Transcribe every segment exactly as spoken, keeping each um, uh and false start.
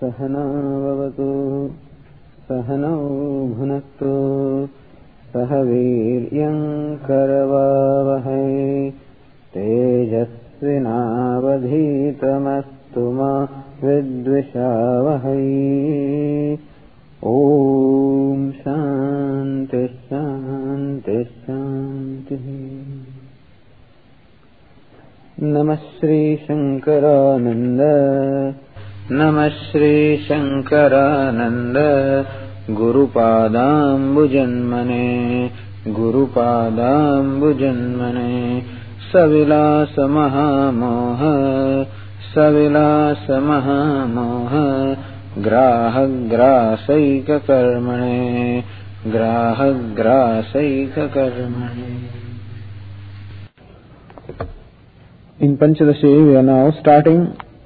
सहना भवतु सहनौ भुनक्तु सह वीर्यं करवावहै तेजस्विनावधीतमस्तु मा विद्विषावहै। ओम शांति शांति शांति। नमः श्री शंकरानंद नमः Shri Shankaranand गुरुपादाम्बुजन्मने गुरुपादाम्बुजन्मने सविलास महामोह सविलास महामोह ग्राहग्रासैककर्मणे ग्राहग्रासैककर्मणे। In Panchadashi we are now starting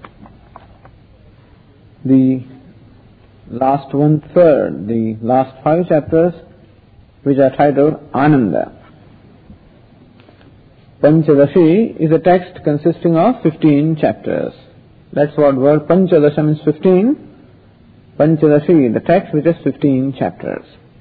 the last one third, the last five chapters, which are titled Ananda. Panchadashi is a text consisting of fifteen chapters. That's what word Panchadasha means fifteen. Panchadashi, the text which has fifteen chapters.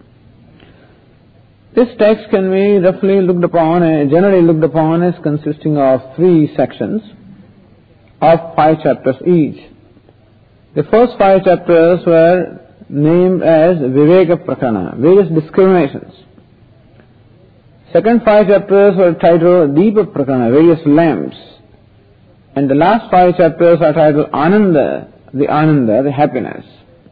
This text can be roughly looked upon, uh, generally looked upon as consisting of three sections of five chapters each. The first five chapters were named as Viveka Prakarana, various discriminations. Second five chapters were titled Deepa Prakarana, various lamps. And the last five chapters are titled Ananda, the Ananda, the happiness.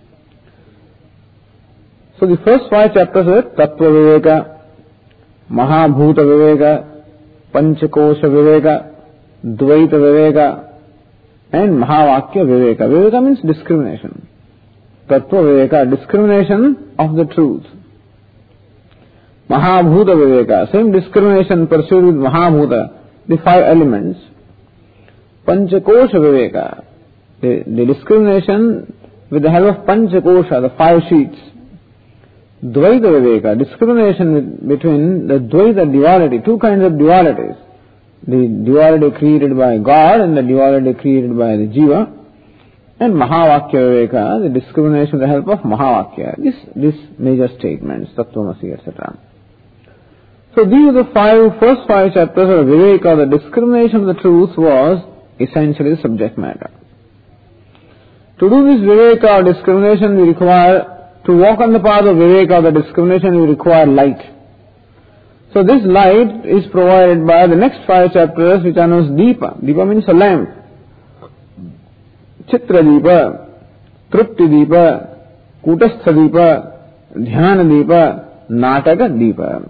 So the first five chapters were Tattva Viveka, Mahabhuta Viveka, Panchakosha Viveka, Dvaita Viveka, and Mahavakya Viveka. Viveka means discrimination. Tattva Viveka, discrimination of the truth. Mahabhuta Viveka, same discrimination pursued with Mahabhuta, the five elements. Panchakosha Viveka, the, the discrimination with the help of Panchakosha, the five sheets. Dvaita Viveka, discrimination with, between the Dvaita duality, two kinds of dualities. The duality created by God and the duality created by the Jiva. And Mahavakya Viveka, the discrimination with the help of Mahavakya. This, this major statements, Tattvamasi, et cetera. So these are the five, first five chapters of Viveka. The discrimination of the truth was essentially the subject matter. To do this Viveka or discrimination, we require, to walk on the path of Viveka or the discrimination, we require light. So this light is provided by the next five chapters, which are known as Deepa. Deepa means a lamp. Chitra Deepa, Trupti Deepa, Kutastha Deepa, Dhyana Deepa, Nataka Deepa.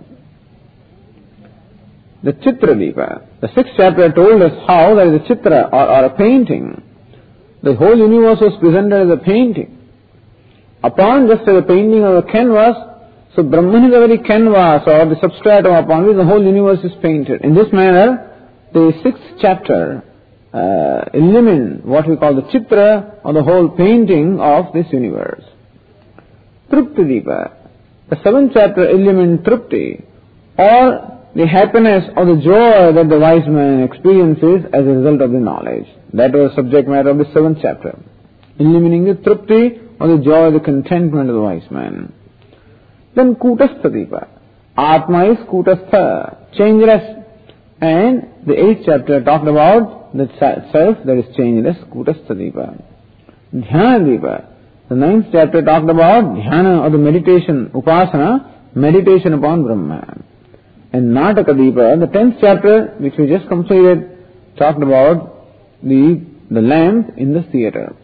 The Chitra Deepa. The sixth chapter told us how there is a Chitra or, or a painting. The whole universe was presented as a painting. Upon just as a painting of a canvas, so Brahman is a very canvas or the substratum upon which the whole universe is painted. In this manner, the sixth chapter uh, illuminates what we call the Chitra or the whole painting of this universe. Trupti Deepa. The seventh chapter illuminates Trupti or the happiness or the joy that the wise man experiences as a result of the knowledge. That was the subject matter of the seventh chapter. Illuminating the Trupti or the joy, the contentment of the wise man. Then Kutastha Deepa. Atma is Kutastha, changeless. And the eighth chapter talked about the self that is changeless, Kutastha Deepa. Dhyana Deepa. The ninth chapter talked about Dhyana or the meditation, Upasana, meditation upon Brahma. And Nataka Deepa, the tenth chapter, which we just completed, talked about the, the lamp in the theater.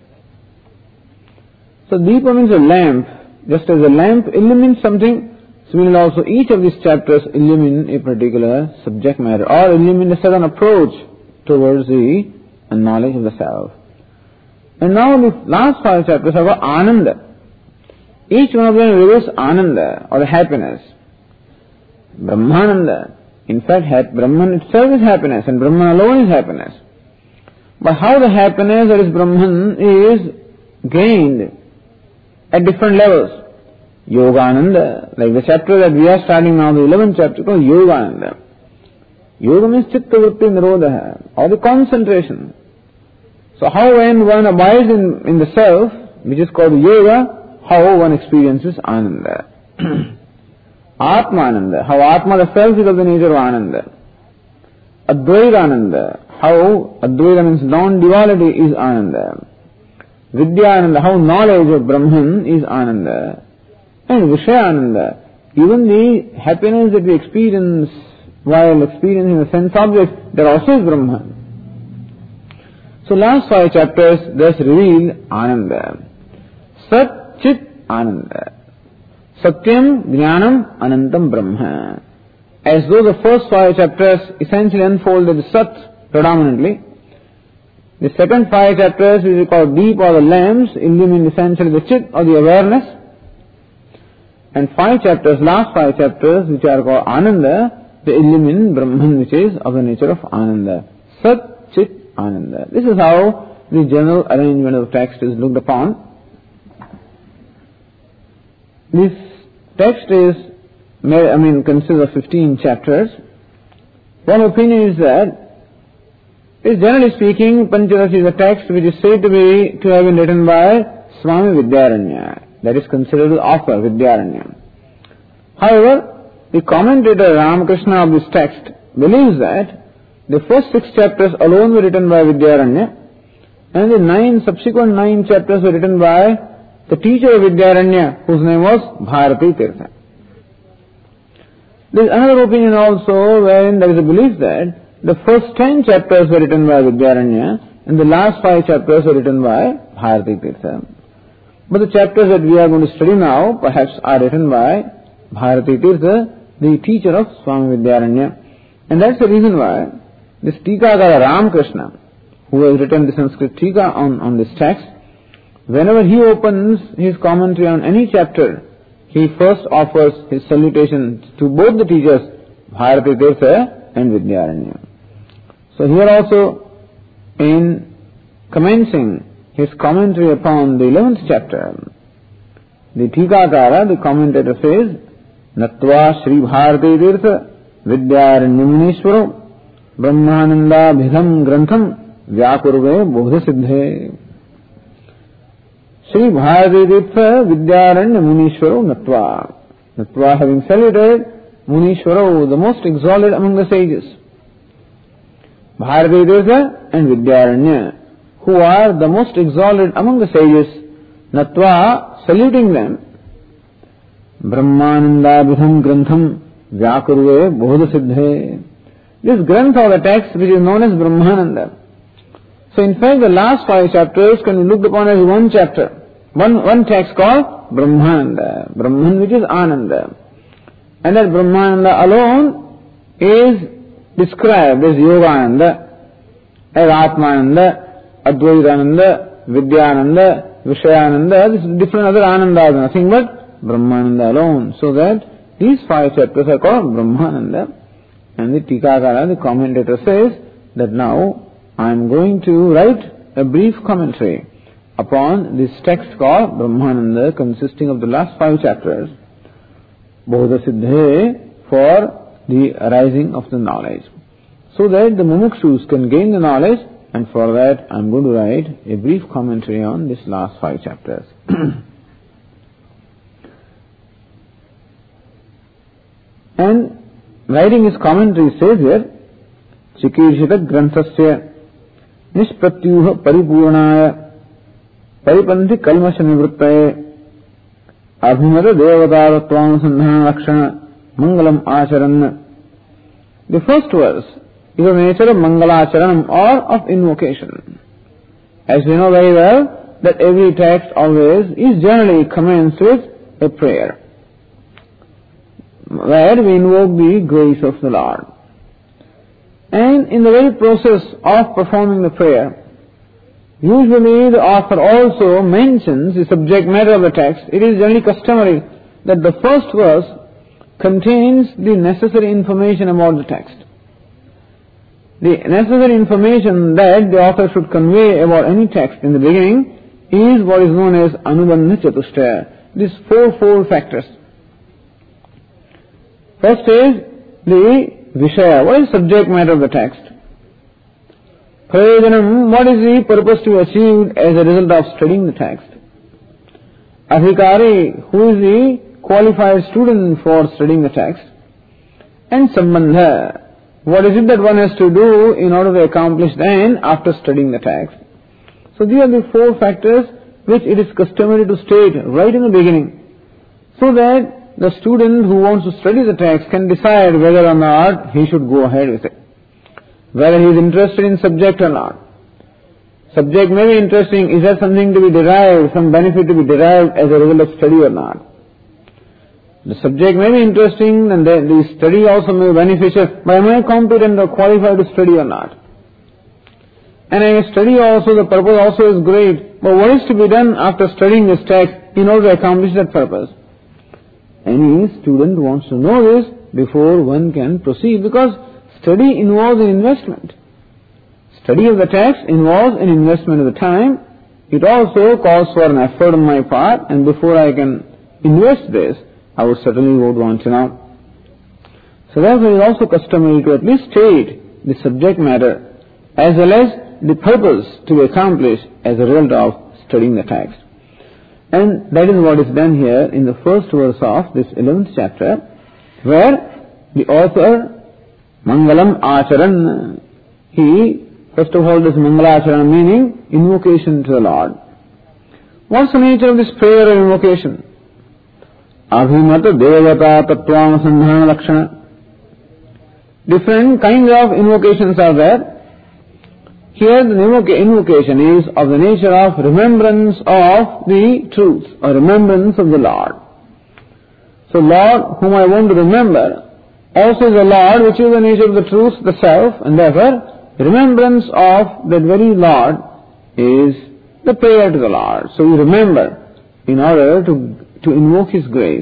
So Deepa means a lamp. Just as a lamp illumines something, similarly also each of these chapters illumine a particular subject matter or illumine a certain approach towards the knowledge of the self. And now the last five chapters are about Ananda. Each one of them reveals Ananda or happiness. Brahmananda. In fact, Brahman itself is happiness and Brahman alone is happiness. But how the happiness that is Brahman is gained at different levels. Yogananda, like the chapter that we are starting now, the eleventh chapter called Yogananda. Yoga means chitta vritti nirodha, or the concentration. So how when one abides in, in the self, which is called yoga, how one experiences Ananda. Atmananda, how Atma the self is of the nature of Ananda. Advaita Ananda, how Advaita means non-duality is Ananda. Vidyananda, how knowledge of Brahman is Ananda. And Vishayananda, even the happiness that we experience while experiencing the sense objects, that also is Brahman. So last five chapters thus reveal Ananda. Sat Chit Ananda. Satyam Jnanam Anantam Brahma. As though the first five chapters essentially unfolded the Sat predominantly, the second five chapters, which we call deep or the lamps, illumine essentially the Chit or the awareness. And five chapters, last five chapters, which are called Ananda, they illumine Brahman, which is of the nature of Ananda. Sat Chit Ananda. This is how the general arrangement of the text is looked upon. This text is, I mean, consists of fifteen chapters. One opinion is that, is generally speaking, Panchadasi is a text which is said to be, to have been written by Swami Vidyaranya. That is considered the author, Vidyaranya. However, the commentator Ramakrishna of this text believes that the first six chapters alone were written by Vidyaranya, and the nine subsequent nine chapters were written by the teacher of Vidyaranya, whose name was Bharati Tirtha. There is another opinion also wherein there is a belief that the first ten chapters were written by Vidyaranya and the last five chapters were written by Bharati Tirtha. But the chapters that we are going to study now perhaps are written by Bharati Tirtha, the teacher of Swami Vidyaranya. And that's the reason why this Tikakara Ramakrishna, who has written the Sanskrit Tika on, on this text, whenever he opens his commentary on any chapter, he first offers his salutations to both the teachers, Bharati Tirtha and Vidyaranya. So here also, in commencing his commentary upon the eleventh chapter, the Tikakara, the commentator says, Natva Shri Bharati Tirtha Vidyaranya Munishwaro Brahmananda Bhidam Grantham Vyakurve Bodha Siddhe. Shri Bharati Tirtha Vidyaranya Munishwaro Natva. Natva having saluted Munishwaro, the most exalted among the sages. Bharati Tirtha and Vidyaranya, who are the most exalted among the sages, Natva, saluting them. Brahmananda Bhidam Grantham Vyakurve Bodha Siddhe. This Grantha or the text which is known as Brahmananda. So in fact the last five chapters can be looked upon as one chapter. One, one text called Brahmananda. Brahman which is Ananda. And that Brahmananda alone is described as Yogananda, as Atmananda, Advaitananda, Vidyananda, Vishayananda. This is different other Anandas, nothing but Brahmananda alone. So that these five chapters are called Brahmananda. And the Tikakara, the commentator, says that now I am going to write a brief commentary upon this text called Brahmananda, consisting of the last five chapters, Bodha Siddhe, for the arising of the knowledge, so that the mumukshus can gain the knowledge, and for that I am going to write a brief commentary on this last five chapters. And writing his commentary says here, Chikirshita Granthasya Nishpratyuha Paripurnaya Paripanthi Kalmasha Nivruttaye Abhimata Devadaratvam Sandhana Lakshana Mangalam Acharan. The first verse is of the nature of Mangalacharanam or of invocation. As we know very well that every text always is generally commenced with a prayer, where we invoke the grace of the Lord. And in the very process of performing the prayer, usually the author also mentions the subject matter of the text. It is generally customary that the first verse contains the necessary information about the text. The necessary information that the author should convey about any text in the beginning is what is known as Anubandha Chatushtaya. These fourfold factors. First is the Vishaya. What is the subject matter of the text? Prayojanam. What is the purpose to be achieved as a result of studying the text? Adhikari, who is the qualified student for studying the text, and Sambandha, what is it that one has to do in order to accomplish the end after studying the text. So these are the four factors which it is customary to state right in the beginning, so that the student who wants to study the text can decide whether or not he should go ahead with it, whether he is interested in subject or not. Subject may be interesting, is there something to be derived, some benefit to be derived as a result of study or not? The subject may be interesting and the, the study also may be beneficial, but am I competent or qualified to study or not? And I study also, the purpose also is great, but what is to be done after studying this text in order to accomplish that purpose? Any student wants to know this before one can proceed, because study involves an investment. Study of the text involves an investment of the time. It also calls for an effort on my part, and before I can invest this, I would certainly would want to know. So therefore it is also customary to at least state the subject matter as well as the purpose to be accomplished as a result of studying the text. And that is what is done here in the first verse of this eleventh chapter, where the author, Mangalam Acharan, he first of all does Mangala Acharan, meaning invocation to the Lord. What's the nature of this prayer and invocation? Abhimata Devata Tattvam Sandhana Lakshana. Different kinds of invocations are there. Here the invocation is of the nature of remembrance of the truth, or remembrance of the Lord. So Lord, whom I want to remember, also is the Lord, which is the nature of the truth, the self, and therefore remembrance of that very Lord is the prayer to the Lord. So we remember in order to, to invoke His grace.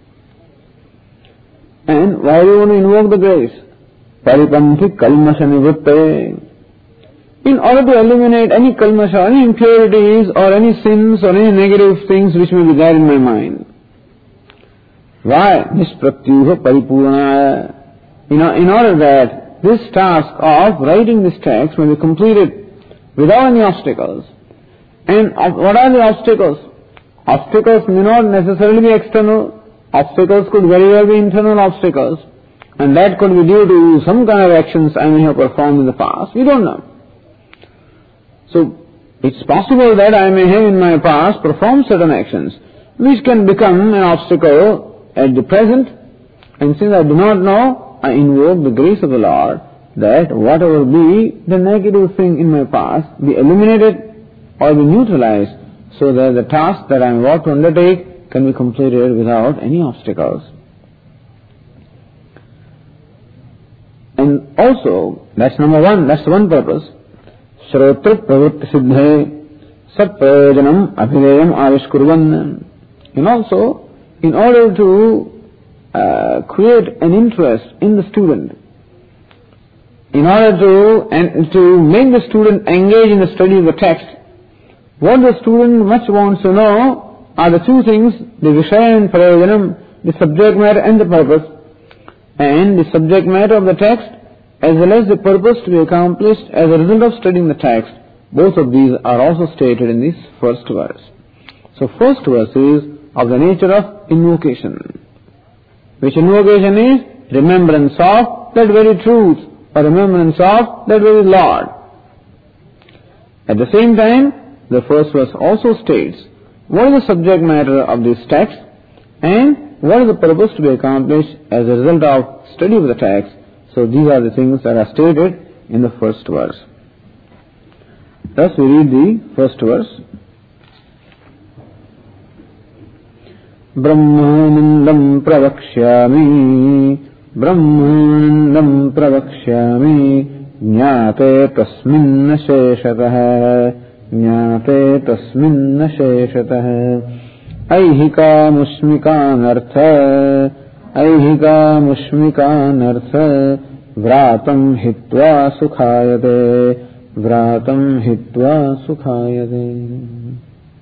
And why do you want to invoke the grace? Paripanthi kalmasha nivutte. In order to eliminate any kalmasha, any impurities or any sins or any negative things which may be there in my mind. Why? Nispratyuha paripurnaya. In, in order that this task of writing this text may be completed without any obstacles. And what are the obstacles? Obstacles may not necessarily be external. Obstacles could very well be internal obstacles. And that could be due to some kind of actions I may have performed in the past. We don't know. So, it's possible that I may have in my past performed certain actions which can become an obstacle at the present, and since I do not know, I invoke the grace of the Lord that whatever be the negative thing in my past be eliminated or be neutralized, so that the task that I am about to undertake can be completed without any obstacles. And also, that's number one, that's the one purpose. Shrotra pravritti siddhe sat prayojanam abhideyam avishkurvan. And also, in order to uh, create an interest in the student, in order to and to make the student engage in the study of the text, what the student much wants to know are the two things, the vishaya and prayojanam, the subject matter and the purpose. And the subject matter of the text as well as the purpose to be accomplished as a result of studying the text, both of these are also stated in this first verse. So first verse is of the nature of invocation. Which invocation is remembrance of that very truth, or remembrance of that very Lord. At the same time, the first verse also states what is the subject matter of this text and what is the purpose to be accomplished as a result of study of the text. So these are the things that are stated in the first verse. Thus we read the first verse. Brahmanandam pravakshyami Brahmanandam pravakshyami Jnate tasmin sheshatah Jnate tasmin sheshatah Aihika mushmikanartha Aihika mushmikanartha Vratam hitva sukhayate Vratam hitva sukhayate.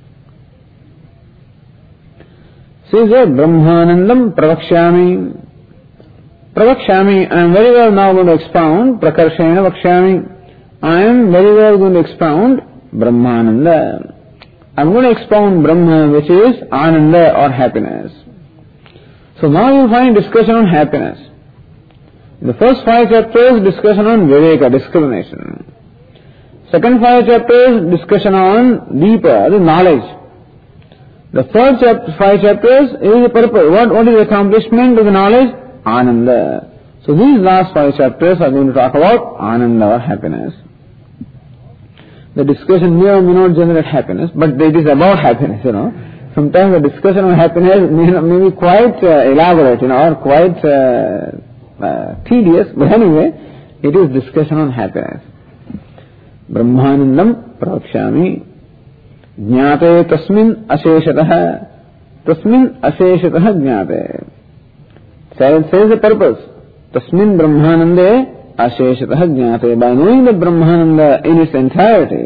Says here, Brahmanandam pravakshyami. Pravakshyami, I am very well now going to expound. Prakarshena vakshyami. I am very well going to expound Brahmananda. I'm going to expound Brahma, which is Ananda or happiness. So now you find discussion on happiness. In the first five chapters, discussion on Viveka, discrimination. Second five chapters, discussion on deeper, the knowledge. The third chapter, five chapters is the purpose. What, what is the accomplishment of the knowledge? Ananda. So these last five chapters are going to talk about Ananda or happiness. The discussion may or may not generate happiness, but it is about happiness, you know. Sometimes the discussion on happiness may, may be quite uh, elaborate, you know, or quite uh, uh, tedious, but anyway, it is discussion on happiness. Brahmanandam pravakshami jnate tasmin asheshatah tasmin asheshatah jnate. So it says the purpose. Tasmin brahmanande asheshatah jnate. By knowing the Brahmananda in its entirety,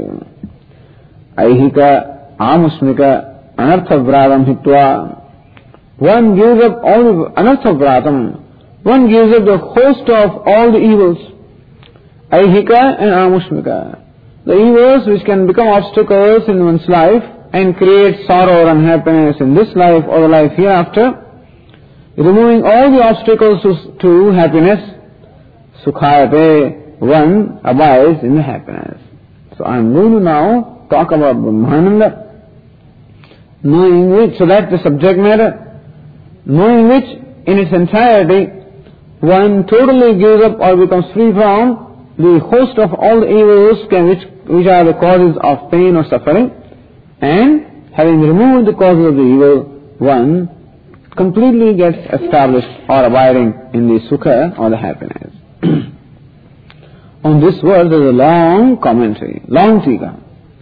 aihika amusmika anarthavratam hitva, one gives up all the anarthavratam, one gives up the host of all the evils, aihika and amusmika, the evils which can become obstacles in one's life and create sorrow or unhappiness in this life or the life hereafter, removing all the obstacles to, to happiness, sukhayate, one abides in the happiness. So I am going to now talk about Brahmananda, knowing which, so that's the subject matter, knowing which in its entirety one totally gives up or becomes free from the host of all the evils can, which, which are the causes of pain or suffering, and having removed the causes of the evil, one completely gets established or abiding in the sukha or the happiness. On this verse there is a long commentary, long tika.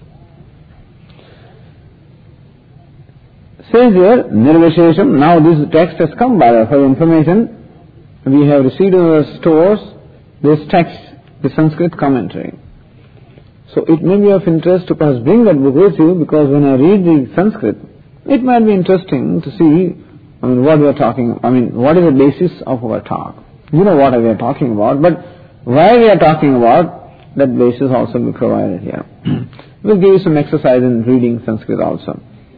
Says here, Nirvishesham. Now this text has come by for your information. We have received in our stores this text, the Sanskrit commentary. So it may be of interest to perhaps bring that book with you, because when I read the Sanskrit, it might be interesting to see, I mean, what we are talking, I mean, what is the basis of our talk. You know what we are talking about, but why we are talking about, that basis also will be provided here. We'll give you some exercise in reading Sanskrit also.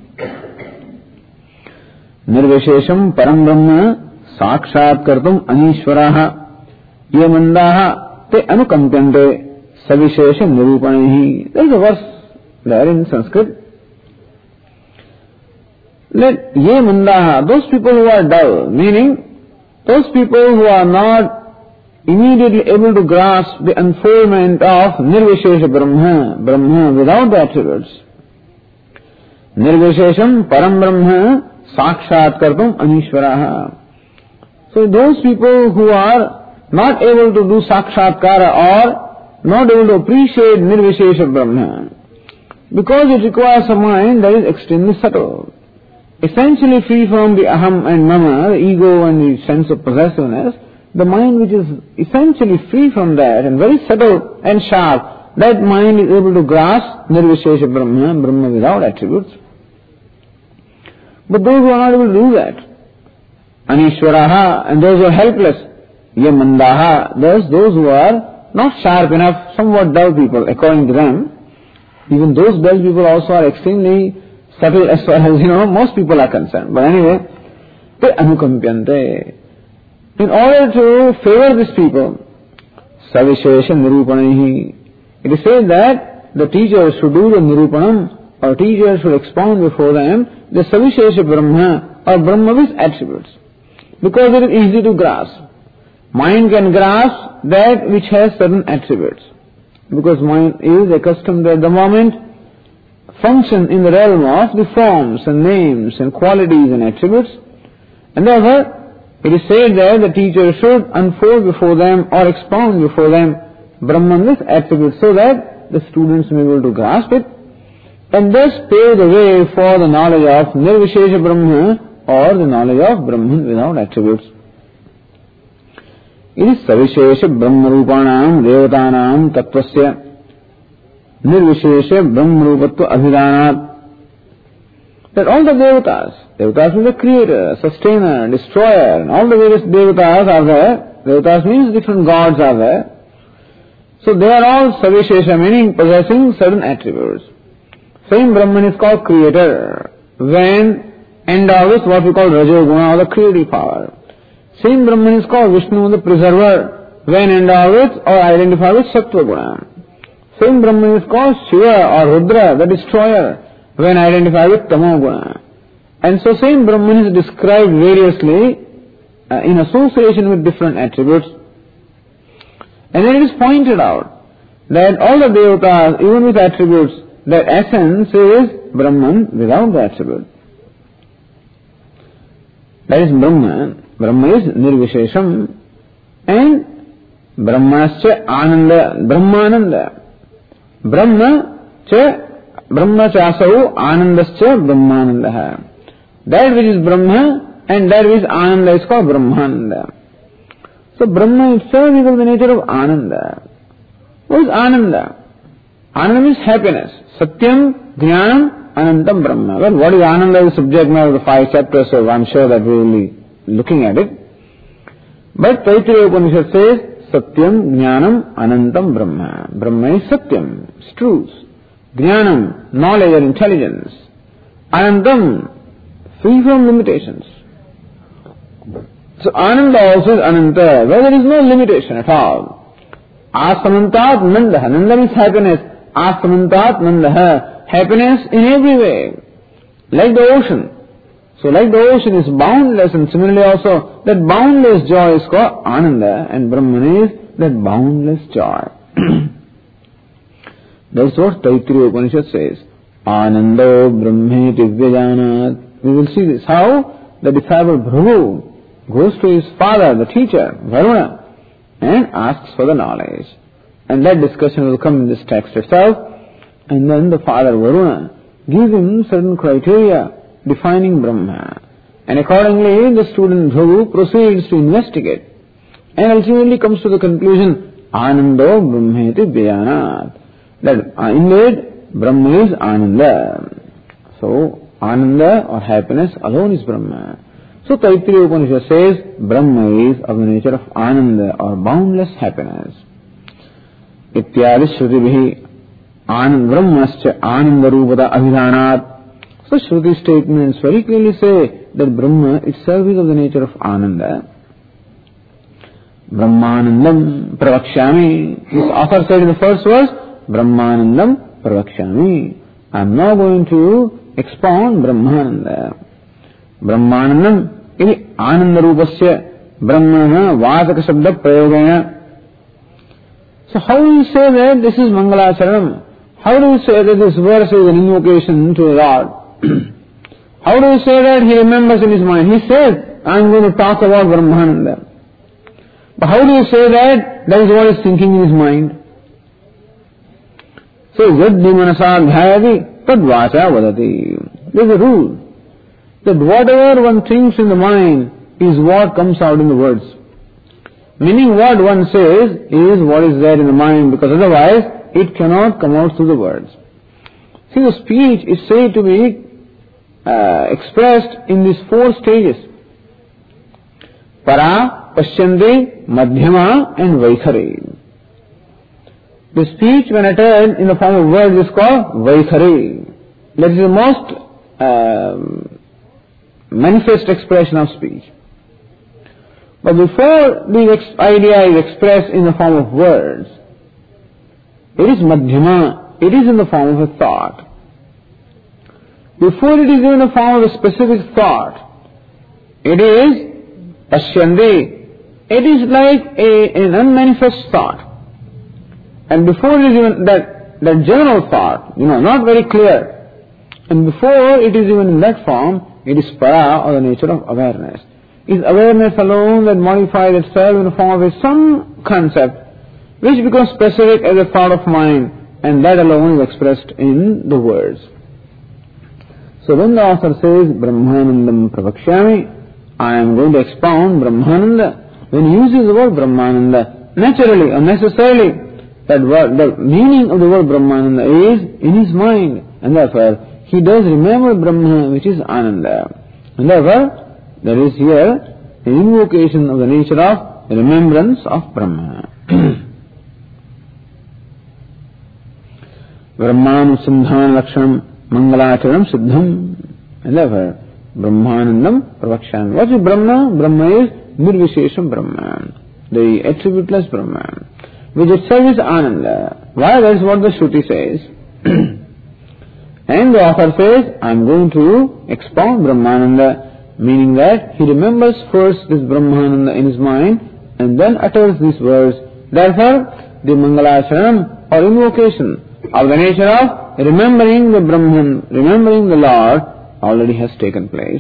Nirvishesham param brahma sakshat kartum anishwaraha ye mandaha te anukampyante savishesha nirupanehi. There is a verse there in Sanskrit. Let ye mandaha, those people who are dull, meaning those people who are not immediately able to grasp the unfoldment of Nirvishesha Brahma, Brahma without the attributes. Nirvishesham param brahma sakshat kartum anishwaraha. So those people who are not able to do sakshatkara or not able to appreciate Nirvishesha Brahma, because it requires a mind that is extremely subtle, essentially free from the aham and mama, the ego and the sense of possessiveness, the mind which is essentially free from that and very subtle and sharp, that mind is able to grasp Nirvishesha Brahma, Brahma without attributes. But those who are not able to do that, Anishwaraha, and those who are helpless, Yamandaha, those, those who are not sharp enough, somewhat dull people, according to them, even those dull people also are extremely subtle as far as, you know, most people are concerned. But anyway, te anukampyante. In order to favor these people, savishesha nirupanehi, it is said that the teacher should do the nirupanam, or teacher should expound before them the savishesha Brahma, or Brahma with attributes. Because it is easy to grasp. Mind can grasp that which has certain attributes. Because mind is accustomed at the moment function in the realm of the forms and names and qualities and attributes. And therefore, it is said that the teacher should unfold before them or expound before them Brahman with attributes, so that the students may be able to grasp it and thus pave the way for the knowledge of Nirvishesha Brahma, or the knowledge of Brahman without attributes. It is Savishesha Brahma Rupanam Devatanam Tattvasya Nirvishesha Brahma Rupatva Abhidanat. That all the Devatas, Devatas means the creator, sustainer, destroyer, and all the various Devatas are there. Devatas means different gods are there. So they are all Savishesha, meaning possessing certain attributes. Same Brahman is called creator when endowed with what we call Rajoguna or the creative power. Same Brahman is called Vishnu, the preserver, when endowed with or identified with Sattva Guna. Same Brahman is called Shiva or Rudra, the destroyer, when identified with Tamo Guna. And so same Brahman is described variously uh, in association with different attributes. And then it is pointed out that all the devatas, even with attributes, their essence is Brahman without the attribute. That is Brahman. Brahma is Nirvishesham and Brahmascha Ananda, Brahmananda. Brahma cha Brahma cha asau Anandascha Brahmananda. That which is Brahma and that which is Ananda is called Brahmananda. So Brahma itself is of the nature of Ananda. What is Ananda? Ananda means happiness. Satyam, Jnanam, Anantam Brahma. Well, what is Ananda is the subject matter of the five chapters, so I'm sure that we will be looking at it. But Taittiriya Upanishad says, Satyam, Jnanam, Anantam Brahma. Brahma is Satyam, it's truth. Jnanam, knowledge or intelligence. Anantam, free from limitations. So Ananda also is Ananta, where there is no limitation at all. Asamantat Nandaha. Nanda means happiness. Asamantat Nandaha. Happiness in every way. Like the ocean. So like the ocean is boundless, and similarly also that boundless joy is called Ananda, and Brahman is that boundless joy. That's what Taittiriya Upanishad says. Anando Brahmeti Vyajanat. We will see this. How the disciple Bhrigu goes to his father, the teacher, Varuna, and asks for the knowledge. And that discussion will come in this text itself. And then the father Varuna gives him certain criteria defining Brahma. And accordingly, the student Bhrigu proceeds to investigate and ultimately comes to the conclusion, Anando Brahmeti Vyajanat. That uh, indeed, Brahma is Ananda. So, Ananda or happiness alone is Brahma. So, Taittiriya Upanishad says, Brahma is of the nature of Ananda or boundless happiness. Ityadi Shrutibhi Anand Brahmascha Ananda Rupata Abhidhanat. So Shruti statements very clearly say that Brahma itself is of the nature of Ananda. Brahmanandam Pravakshami. This author said in the first verse, Brahmanandam Pravakshami. I am now going to expound Brahmananda. Brahmanandam iti Ananda Rupasya Brahmana Vasaka Sabda Prayogena. So how do you say that this is Mangalacharanam? How do you say that this verse is an invocation to the Lord? How do you say that he remembers in his mind? He says, I am going to talk about Brahmananda. But how do you say that that is what is thinking in his mind? So, Yaddi Manasa Dhyayati Tad Vacha Vadati. There is a rule that whatever one thinks in the mind is what comes out in the words. Meaning what one says is what is there in the mind, because otherwise it cannot come out through the words. See, the speech is said to be uh, expressed in these four stages. Para, Paschyante, Madhyama and Vaikhari. The speech when uttered in the form of words is called Vaikhari. That is the most uh, manifest expression of speech. But before the ex- idea is expressed in the form of words, it is Madhyama, it is in the form of a thought. Before it is in the form of a specific thought, it is Paschyante, it is like a, an unmanifest thought. And before it is even that, that general thought, you know, not very clear, and before it is even in that form, it is para, or the nature of awareness. Is awareness alone that modifies itself in the form of a some concept which becomes specific as a thought of mind, and that alone is expressed in the words. So when the author says Brahmanandam Pravakshami, I am going to expound Brahmananda. When he uses the word Brahmananda, naturally or necessarily, that word, the meaning of the word Brahmananda is in his mind, and therefore he does remember Brahma, which is Ananda. And therefore, there is here an invocation of the nature of remembrance of Brahma. Brahmanusandhana Lakshanam Mangalacharanam Siddham. And therefore, Brahmanandam Pravakshami. What is Brahma? Brahma is Nirvishesham Brahman, the attributeless Brahman, which itself is Ananda. Why? That is what the Shruti says. And the author says, I am going to expound Brahmananda, meaning that he remembers first this Brahmananda in his mind and then utters these words. Therefore, the Mangalacharanam or invocation of the nature of remembering the Brahman, remembering the Lord, already has taken place.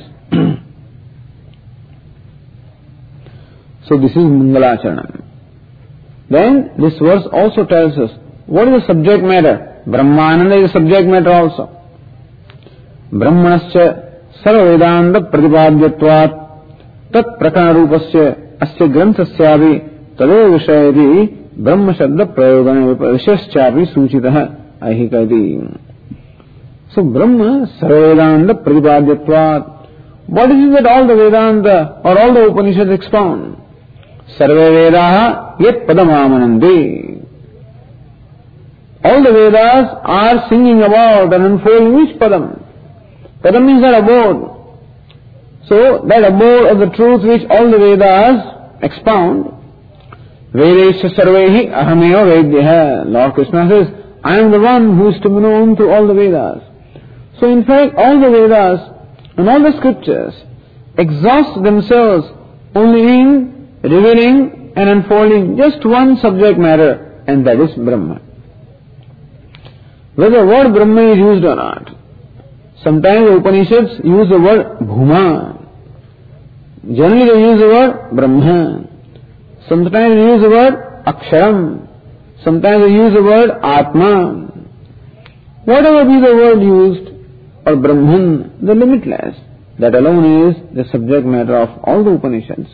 So this is Mangalacharanam. Then this verse also tells us what is the subject matter. Brahmananda is the subject matter also. Brahmanascha sarva vedanta pratipadyatvat tat prakana rupasya asya granthasyavi tadeva vishayati brahma shabda prayogana vishaschapi suchitaha ahikati. So Brahma sarva vedanta pratipadyatvat. What is it that all the Vedanta or all the Upanishads expound? Sarva Vedaha yet padamamanandi. All the Vedas are singing about and unfolding which Padam? Padam means that abode. So, that abode of the truth which all the Vedas expound. Vedesha sarvehi ahameva vedyaha. Lord Krishna says, I am the one who is to be known to all the Vedas. So in fact, all the Vedas and all the scriptures exhaust themselves only in revealing and unfolding just one subject matter, and that is Brahma. Whether the word Brahma is used or not. Sometimes the Upanishads use the word Bhuma. Generally they use the word Brahma. Sometimes they use the word Aksharam. Sometimes they use the word Atma. Whatever be the word used, or Brahman, the limitless, that alone is the subject matter of all the Upanishads.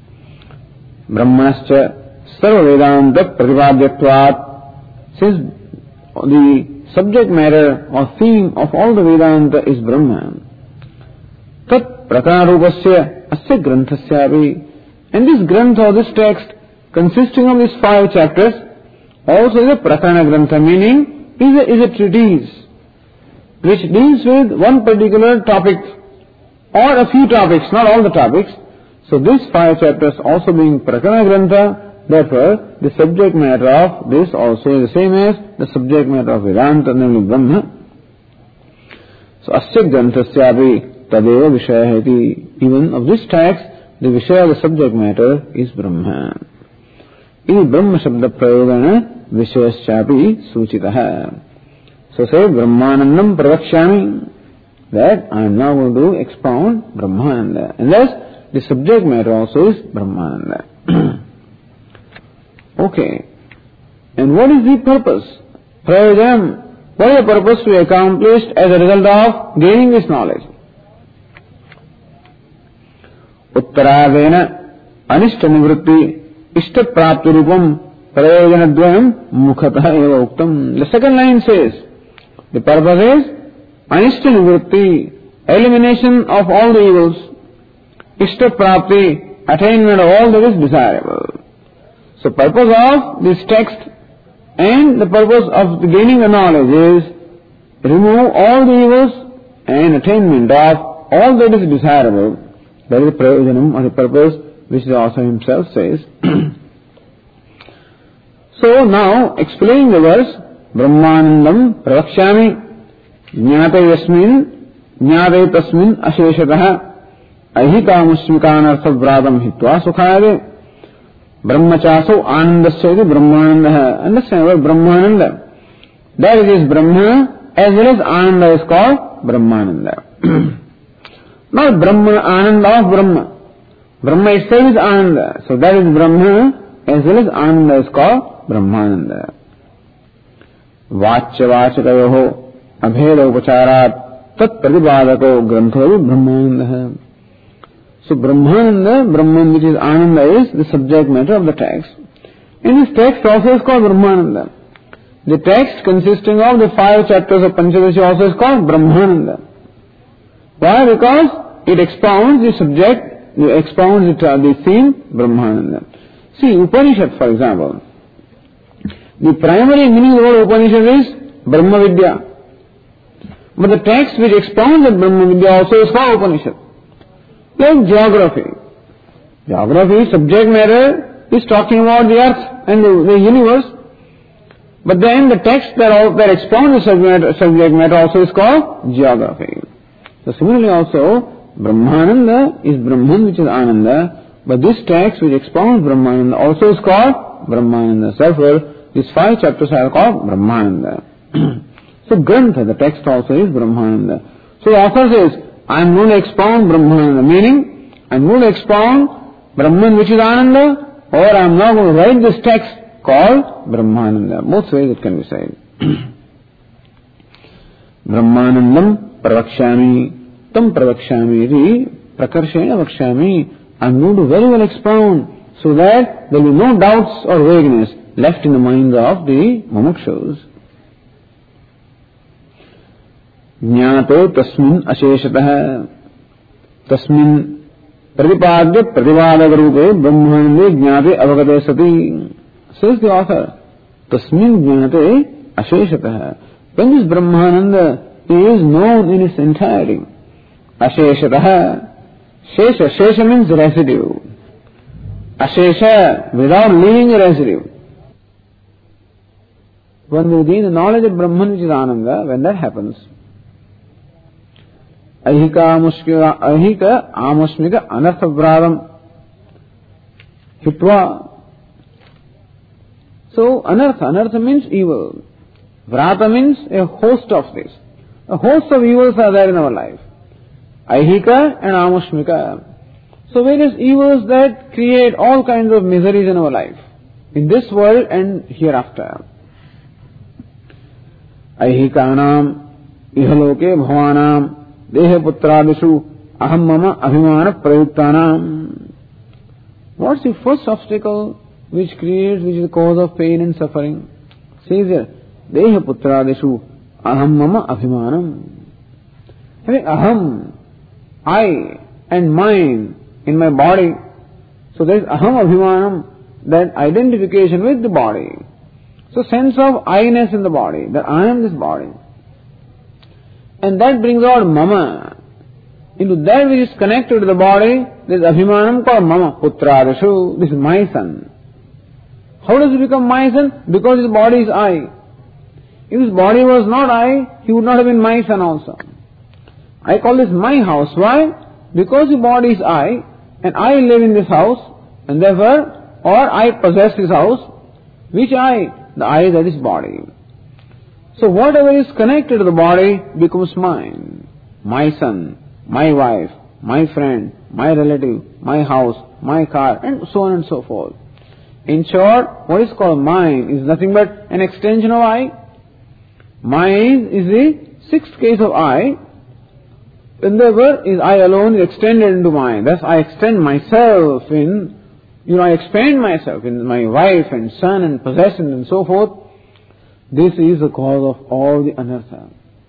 Brahmanascha sarva vedanta pratipadyatvat. Since the subject matter or theme of all the Vedanta is Brahma, tat prakararupasya asya granthasyavi. And this grantha or this text, consisting of these five chapters, also is a prakarana grantha, meaning is a, is a treatise which deals with one particular topic or a few topics, not all the topics. So these five chapters also being prakarana grantha, therefore, the subject matter of this also is the same as the subject matter of Vedanta, namely Brahma. So, asya granthasyapi tadeva vishayahati. Even of this text, the vishaya, the subject matter, is Brahma. Iti Brahma shabda prayogana vishayaschapi suchitaha. So say, Brahmanandam pravakshami. That I am now going to expound Brahmananda. And thus, the subject matter also is Brahmananda. Okay. And what is the purpose? Prayojanam. What is the purpose to be accomplished as a result of gaining this knowledge? Uttaradena anishta nivritti ishta prapti rupam prayojanadvayam mukhataha eva uktam. The second line says, the purpose is anishta nivritti, elimination of all the evils, ishta prapti, attainment of all that is desirable. So purpose of this text and the purpose of the gaining the knowledge is remove all the evils and attainment of all that is desirable. That is the prayojanam or the purpose which the author himself says. So now explaining the verse, Brahmanandam pravakshami jnate yasmin jnate tasmin asheshataha ahikamusmikanartha vradam hitva sukhayade. Brahmachaso anandasya brahmananda. Understand what Brahmananda? That it is Brahma as well as Ananda is called Brahmananda. Not Brahma, Ananda of Brahma. Brahma itself is Ananda. So that is Brahma as well as Ananda is called Brahmananda. Vachya vachakayoho abheda upacharat tat pratibadako grantho Brahmananda. So Brahmananda, Brahman which is Ananda, is the subject matter of the text. And this text also is called Brahmananda. The text consisting of the five chapters of Panchadashi also is called Brahmananda. Why? Because it expounds the subject, it expounds the, the theme Brahmananda. See, Upanishad for example. The primary meaning of the word Upanishad is Brahma Vidya. But the text which expounds the Brahma Vidya also is called Upanishad. Like geography. Geography, subject matter, is talking about the earth and the, the universe. But then the text that, all, that expounds the subject matter, subject matter also is called geography. So similarly also, Brahmananda is Brahman which is Ananda, but this text which expounds Brahmananda also is called Brahmananda. Therefore, these five chapters are called Brahmananda. So Grantha, the text also is Brahmananda. So the author says, I am going to expound Brahmananda, meaning I am going to expound Brahman which is Ananda, or I am now going to write this text called Brahmananda. Both ways it can be said. Brahmanandam pravakshami, tam pravakshami ri prakarshena vakshami. I am going to very well expound so that there will be no doubts or vagueness left in the minds of the mumukshus. Jnato tasmin asheshatah tasmin pratipadya prativadagarupe brahmanande jnate avagate sati. Says the author, tasmin jnate asheshatah. When this Brahmananda is known in its entirety, asheshatah, shesha, shesha means residue. Ashesha, without leaving a residue. When we gain the knowledge of Brahman which is Ananda, when that happens, ahika amushmika, ahika amushmika anarthavradam hitva. So, anartha, anartha means evil. Vrata means a host of this. A host of evils are there in our life. Ahika and amushmika. So, various evils that create all kinds of miseries in our life, in this world and hereafter. Ahikanam, ihaloke bhavanam, deha putradishu, aham mama abhimana prayuktanam. What's the first obstacle which creates, which is the cause of pain and suffering? Says here, deha putradishu, aham mama abhimanam. Having aham, I and mine in my body. So there is aham abhimanam, that identification with the body. So sense of I-ness in the body, that I am this body. And that brings out mama. Into that which is connected to the body, there is abhimanam called mama, putradashu, this is my son. How does he become my son? Because his body is I. If his body was not I, he would not have been my son also. I call this my house. Why? Because the body is I, and I live in this house, and therefore, or I possess this house. Which I? The I that is body. So whatever is connected to the body becomes mine. My son, my wife, my friend, my relative, my house, my car, and so on and so forth. In short, what is called mine is nothing but an extension of I. Mine is the sixth case of I. And therefore is I alone is extended into mine. Thus I extend myself in, you know, I expand myself in my wife and son and possessions and so forth. This is the cause of all the anartha.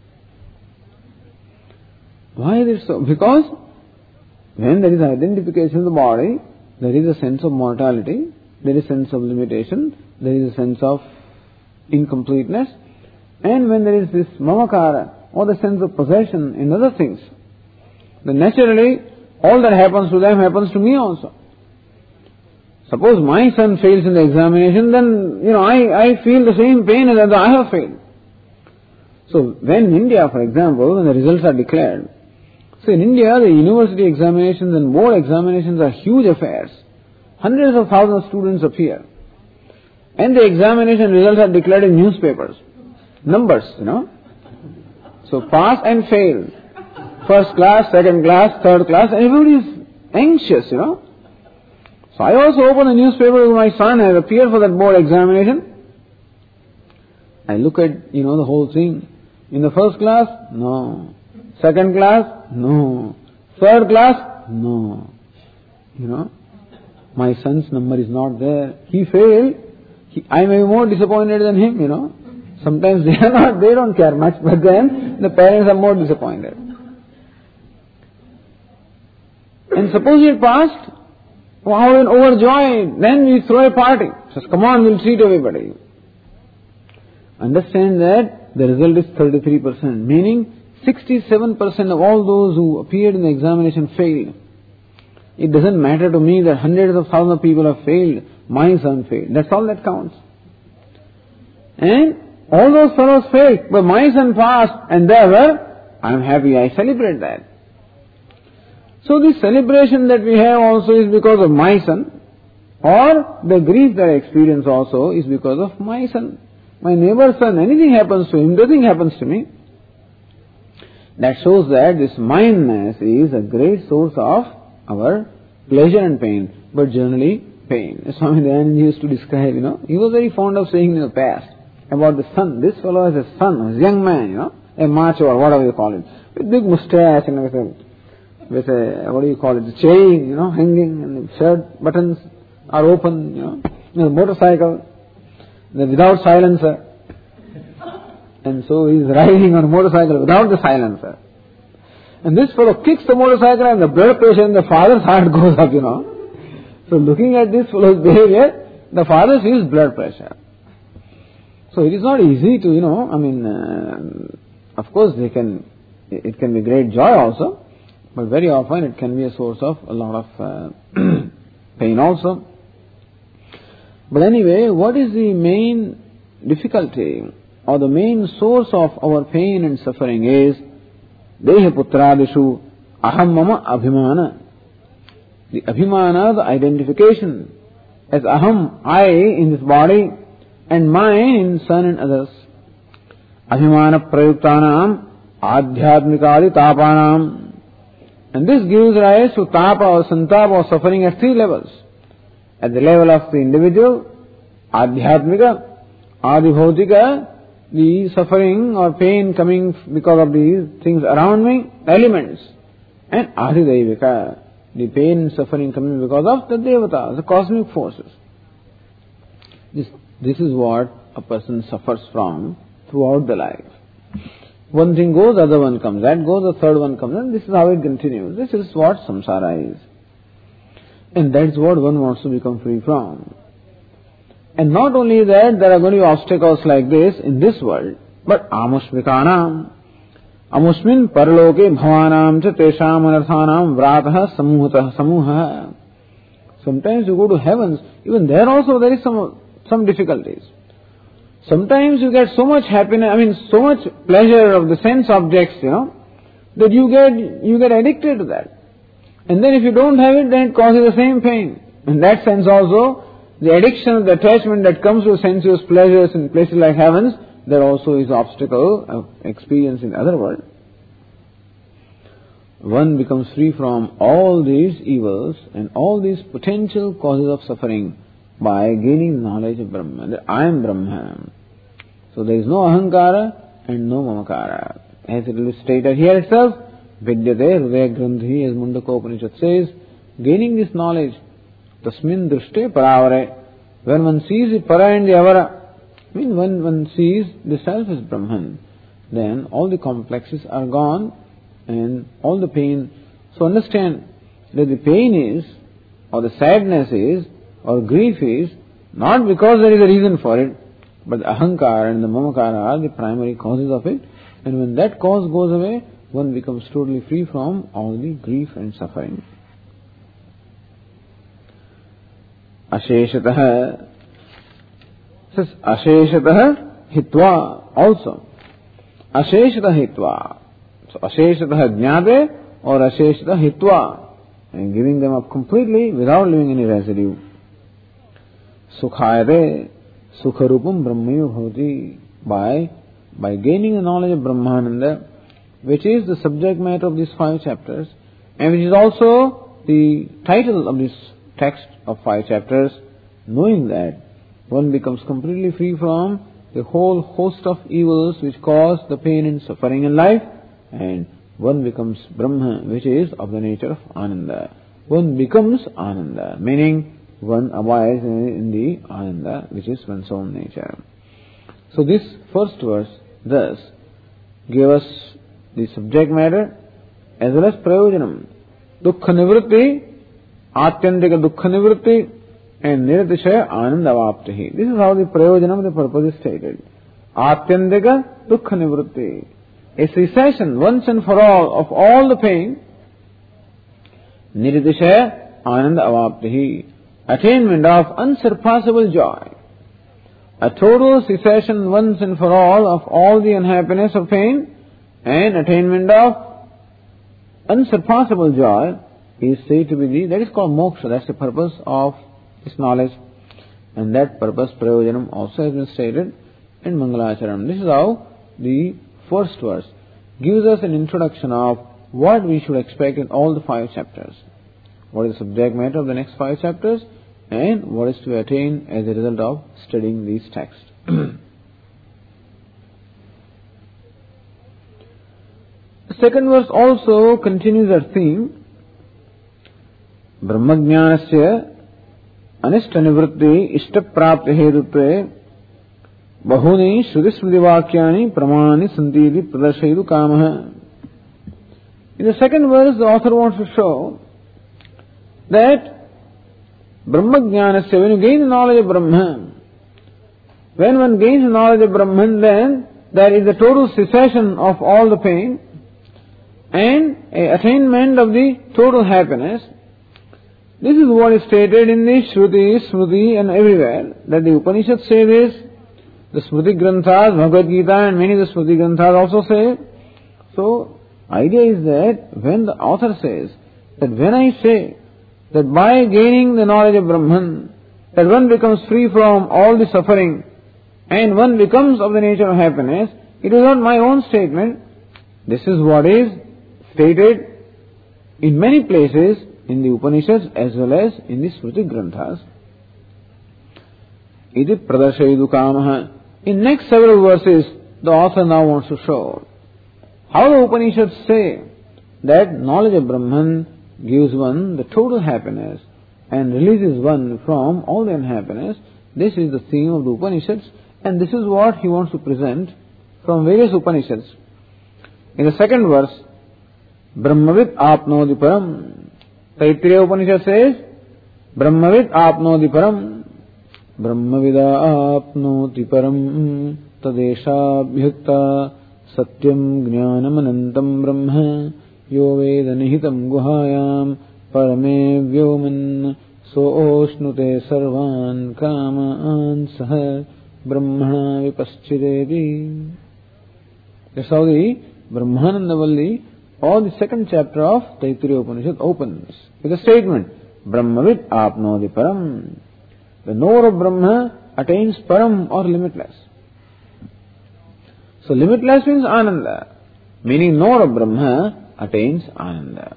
Why is it so? Because when there is identification of the body, there is a sense of mortality, there is a sense of limitation, there is a sense of incompleteness, and when there is this mamakara, or the sense of possession in other things, then naturally all that happens to them happens to me also. Suppose my son fails in the examination, then, you know, I, I feel the same pain as I have failed. So when in India, for example, when the results are declared, so in India the university examinations and board examinations are huge affairs. Hundreds of thousands of students appear. And the examination results are declared in newspapers. Numbers, you know. So pass and fail. First class, second class, third class, and everybody is anxious, you know. So I also open the newspaper with my son, I have appeared for that board examination. I look at, you know, the whole thing. In the first class, no. Second class, no. Third class, no. You know, my son's number is not there. He failed. He, I may be more disappointed than him, you know. Sometimes they are not, they don't care much, but then the parents are more disappointed. And suppose he had passed, wow, and overjoyed, then we throw a party. Says, come on, we'll treat everybody. Understand that the result is thirty-three percent, meaning sixty-seven percent of all those who appeared in the examination failed. It doesn't matter to me that hundreds of thousands of people have failed. My son failed. That's all that counts. And all those fellows failed, but my son passed, and there were, I'm happy, I celebrate that. So this celebration that we have also is because of my son, or the grief that I experience also is because of my son. My neighbor's son, anything happens to him, nothing happens to me. That shows that this mindness is a great source of our pleasure and pain, but generally pain. Swami Dayananda used to describe, you know, he was very fond of saying in the past about the son. This fellow has a son, a young man, you know, a macho or whatever you call it, with big mustache and with a, with a, what do you call it, a chain, you know, hanging, and the shirt buttons are open, you know, a motorcycle, without silencer. And so he is riding on a motorcycle without the silencer. And this fellow kicks the motorcycle and the blood pressure in the father's heart goes up, you know. So looking at this fellow's behavior, the father feels blood pressure. So it is not easy to, you know, I mean, uh, of course they can, it can be great joy also, but very often it can be a source of a lot of uh, pain also. But anyway, what is the main difficulty or the main source of our pain and suffering is Deha Putradishu Aham Mama Abhimana. The Abhimana, the identification as Aham, I in this body, and mine in son and others. Abhimana Prayuktanam Adhyatmikadi Tapanam. And this gives rise to tapa or santapa or suffering at three levels. At the level of the individual, Adhyatmika, Adibhautika, the suffering or pain coming because of these things around me, elements. And Adidaivika, the pain and suffering coming because of the Devatas, the cosmic forces. This, this is what a person suffers from throughout the life. One thing goes, the other one comes. That goes, the third one comes. And this is how it continues. This is what samsara is. And that's what one wants to become free from. And not only that, there are going to be obstacles like this in this world, but amushmikanam, amushmin paraloke bhavanam cha tesham anarthanam vrataha samuhata samuha. Sometimes you go to heavens, even there also there is some, some difficulties. Sometimes you get so much happiness, I mean so much pleasure of the sense objects, you know, that you get, you get addicted to that. And then if you don't have it, then it causes the same pain. In that sense also, the addiction, the attachment that comes to sensuous pleasures in places like heavens, there also is obstacle of experience in the other world. One becomes free from all these evils and all these potential causes of suffering by gaining knowledge of Brahma, that I am Brahma. So there is no ahankara and no mamakara. As it is stated here itself, Vidyate Hridaya Grandhi, as Mundaka Upanishad says, gaining this knowledge, Tasmin Drishte Paravare, when one sees the para and the avara, I mean when one sees the self as Brahman, then all the complexes are gone and all the pain. So understand that the pain is, or the sadness is, or grief is, not because there is a reason for it, but the ahankara and the mamakara are the primary causes of it. And when that cause goes away, one becomes totally free from all the grief and suffering. Asheshatah says Asheshatah Hitva also. Asheshatah Hitva. So Asheshatah Jnate or Asheshatah Hitva. And giving them up completely without leaving any residue. Sukhayate Sukharupam Brahmayo Bhavati. By, by gaining the knowledge of Brahmananda, which is the subject matter of these five chapters, and which is also the title of this text of five chapters, knowing that one becomes completely free from the whole host of evils which cause the pain and suffering in life, and one becomes Brahma, which is of the nature of Ananda. One becomes Ananda, meaning one abides in the Ananda, which is one's own nature. So this first verse thus gave us the subject matter as well as prayojanam. Dukkha nivritti, atyandika dukkha nivritti, and niratisaya anandavaptahi. This is how the prayojanam, the purpose is stated. Atyandika dukkha nivritti. a cessation once and for all of all the pain, nirdishaya ananda avaptihi, attainment of unsurpassable joy. A total cessation once and for all of all the unhappiness of pain and attainment of unsurpassable joy is said to be the, that is called moksha, that's the purpose of this knowledge. And that purpose, prayojanam, also has been stated in Mangalacharanam. This is how the first verse gives us an introduction of what we should expect in all the five chapters. What is the subject matter of the next five chapters and what is to be attained as a result of studying these texts. The second verse also continues our theme. Brahmajnanasya anishta nivritti ishta prapti hedutve bahuni shruti smriti vakyani pramani santiti pradarshaidu kamaha. In the second verse, the author wants to show that Brahmajnanasya, when you gain the knowledge of Brahman, when one gains the knowledge of Brahman, then there is a total cessation of all the pain and a attainment of the total happiness. This is what is stated in the Shruti, Smriti and everywhere, that the Upanishads say this, the Smriti Granthas, Bhagavad Gita and many of the Smriti Granthas also say. So, idea is that when the author says that when I say that by gaining the knowledge of Brahman, that one becomes free from all the suffering and one becomes of the nature of happiness, it is not my own statement. This is what is stated in many places in the Upanishads as well as in the Smriti Granthas. Iti pradarshaidu kamaha. In next several verses, the author now wants to show how the Upanishads say that knowledge of Brahman gives one the total happiness and releases one from all the unhappiness. This is the theme of the Upanishads, and this is what he wants to present from various Upanishads. In the second verse, Brahmavid apnodi param. Taittiriya Upanishad says, Brahmavid apnodi param. Brahmavida apnoti param. Tadesha bhyukta satyam jnanam anantam brahma. Yo veda nihitam guhayam parame vyoman so oshnute sarvan kamaan sah brahmana vipaschideti. That's how the Brahmanandavalli or the second chapter of Taittiriya Upanishad opens with a statement, Brahmavid apnodi param. The knower of Brahma attains param or limitless. So limitless means ananda, meaning knower of Brahma attains ananda.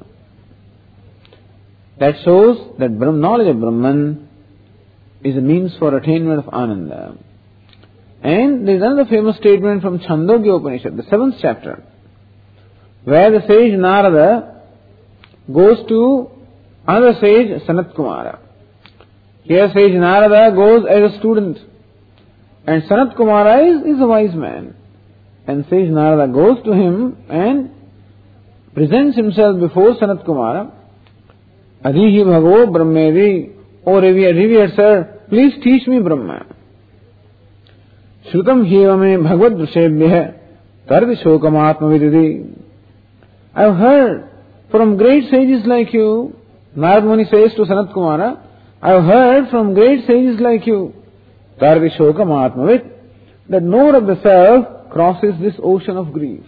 That shows that knowledge of Brahman is a means for attainment of ananda. And there is another famous statement from Chandogya Upanishad, the seventh chapter, where the sage Narada goes to another sage Sanat Kumara. Here sage Narada goes as a student and Sanat Kumara is, is a wise man. And sage Narada goes to him and presents himself before Sanat Kumara. Adihi bhavo brahmedi. O revered sir, please teach me Brahma. Shrutam hivame bhagavad drushabhyah tardi shokam atmavididi. I have heard from great sages like you, Narad Muni says to Sanat Kumara, I have heard from great sages like you, tardi shokam atmavid, that knower of the self crosses this ocean of grief.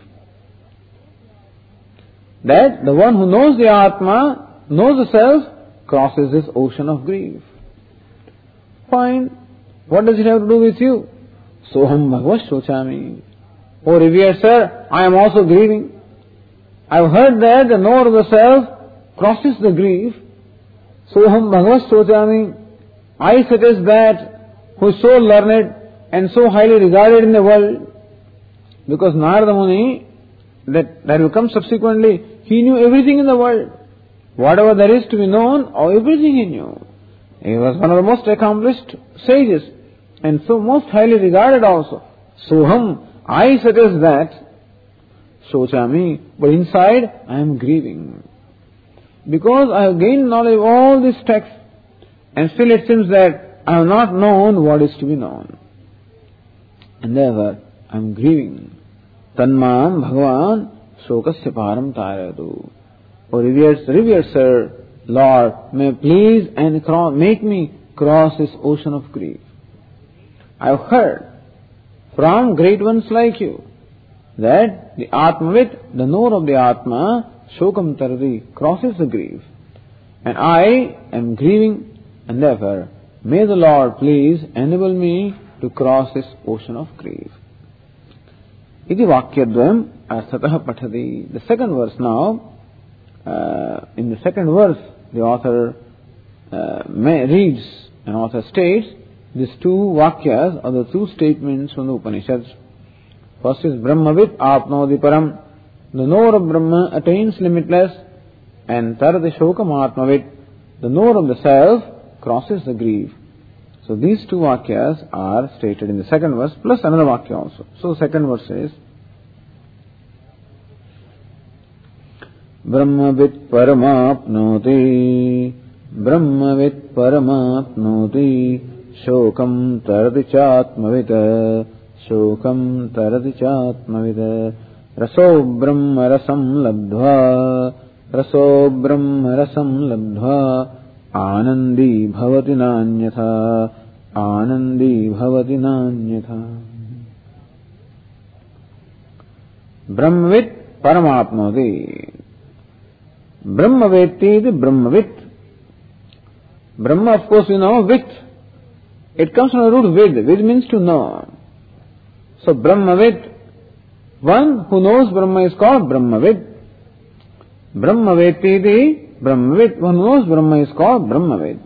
That the one who knows the Atma, knows the self, crosses this ocean of grief. Fine. What does it have to do with you? Soham bhagavad shochami. O revered sir, I am also grieving. I have heard that the knower of the self crosses the grief. Soham bhagavad shochami. I suggest that who is so learned and so highly regarded in the world, because Narada Muni, that, that will come subsequently, he knew everything in the world. Whatever there is to be known, or everything he knew. He was one of the most accomplished sages, and so most highly regarded also. Soham, I suggest that, Shochami, but inside I am grieving. Because I have gained knowledge of all these texts, and still it seems that I have not known what is to be known. And therefore, I am grieving. Tanmam Bhagavan Shokasya Param Tarayatu. O revered, revered Sir, Lord, may please and cross, make me cross this ocean of grief. I have heard from great ones like you that the Atmavit, the knower of the Atma, Shokam Tarati, crosses the grief. And I am grieving, and therefore, may the Lord please enable me to cross this ocean of grief. Iti Vakyadvayam Arthatah Pathati. The second verse now, uh, in the second verse, the author uh, may, reads, and author states, these two Vakyas are the two statements from the Upanishads. First is Brahmavit Apnodi Param. The knower of Brahma attains limitless. And Tarati Shokam Atmavit. The knower of the self crosses the grief. So these two Vakyas are stated in the second verse, plus another Vakya also. So the second verse says, Brahmavit Paramapnoti, Brahmavit Paramapnoti, Shokam Tarati Chatmavita, Shokam Tarati Chatmavita, Raso Brahma Rasam Labdhva, Raso Brahma Rasam Labdhva, Anandi Bhavati Nanyatha, Anandi Bhavati Nanyatha. Brahmavit Paramapnoti. Brahmaveti is Brahmavit. Brahma, of course, you know, vit. It comes from the root vid. Vid means to know. So Brahmavit, one who knows Brahma is called Brahmavit. Brahmaveti is Brahmavit. One who knows Brahma is called Brahmavit.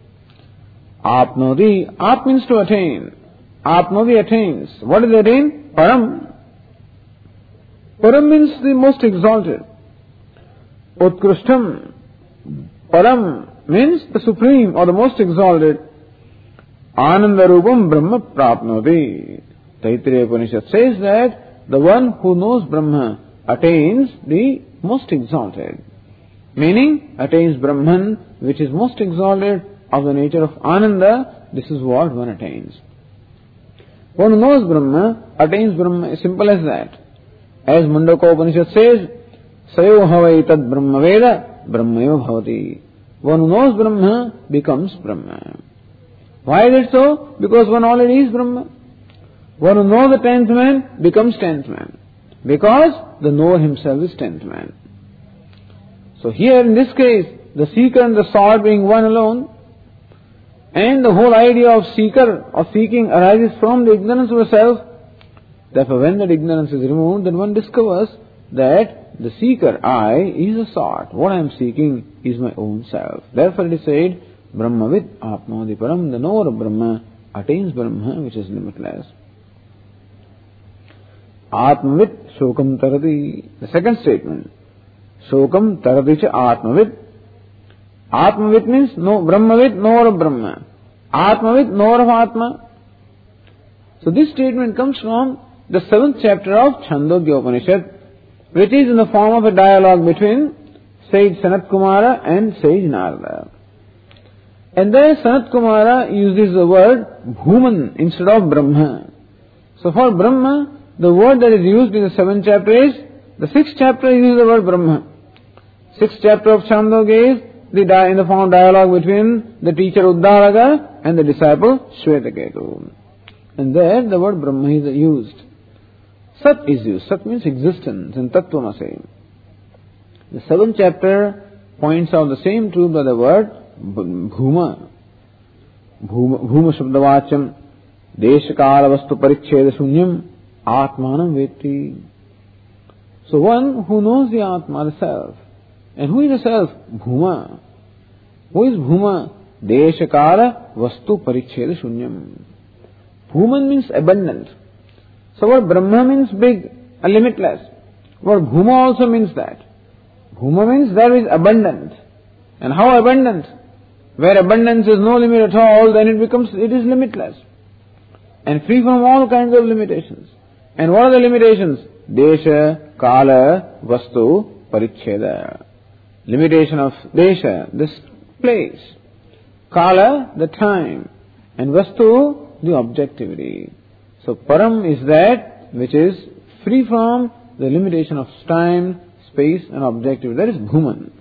Apnodi. Ap means to attain. Apnodi attains. What is attain? Param. Param means the most exalted. Utkrishtam. Param means the supreme or the most exalted. Anandarupam Brahma Prapnoti. Taittiriya Upanishad says that the one who knows Brahma attains the most exalted. Meaning, attains Brahman, which is most exalted of the nature of Ananda. This is what one attains. One who knows Brahma attains Brahma. As simple as that. As Mundaka Upanishad says, Sayo havai tad Brahma Veda, Brahmayo bhavati. One who knows Brahma becomes Brahma. Why is it so? Because one already is Brahma. One who knows the tenth man becomes tenth man. Because the knower himself is tenth man. So here in this case, the seeker and the sought being one alone, and the whole idea of seeker, of seeking arises from the ignorance of the self. Therefore when that ignorance is removed, then one discovers that the seeker, I, is a sought. What I am seeking is my own self. Therefore it is said, Brahmavit Apnodi Param, the knower of Brahma attains Brahma, which is limitless. Atmavit Shokam Tarati. The second statement. Shokam Tarati cha Atmavit. Atmavit means no, Brahmavit, knower of Brahma. Atmavit, knower of Atma. So this statement comes from the seventh chapter of Chandogya Upanishad, which is in the form of a dialogue between sage Sanat Kumara and sage Narada. And there Sanat Kumara uses the word Bhuman instead of Brahma. So for Brahma, the word that is used in the seventh chapter is, the sixth chapter uses the word Brahma. Sixth chapter of Chandogya is the di- in the form of dialogue between the teacher Uddalaka and the disciple Shvetaketu. And there the word Brahma is used. Sat is used. Sat means existence and Tattvamasi. The seventh chapter points out the same truth by the word Bhuma. Bhuma, Bhuma Shabdavacham Deshakala Vastu Paricheda Shunyam Atmanam Veti. So one who knows the Atma, the self. And who is the self? Bhuma. Who is Bhuma? Deshakala Vastu Paricheda Shunyam. Bhuman means abundant. So what Brahma means big, a limitless. What Bhuma also means that. Bhuma means there is abundant. And how abundant? Where abundance is no limit at all, then it becomes, it is limitless. And free from all kinds of limitations. And what are the limitations? Desha, Kala, Vastu, Paricheda. Limitation of Desha, this place. Kala, the time. And Vastu, the objectivity. So Param is that which is free from the limitation of time, space and objective. That is Bhuman.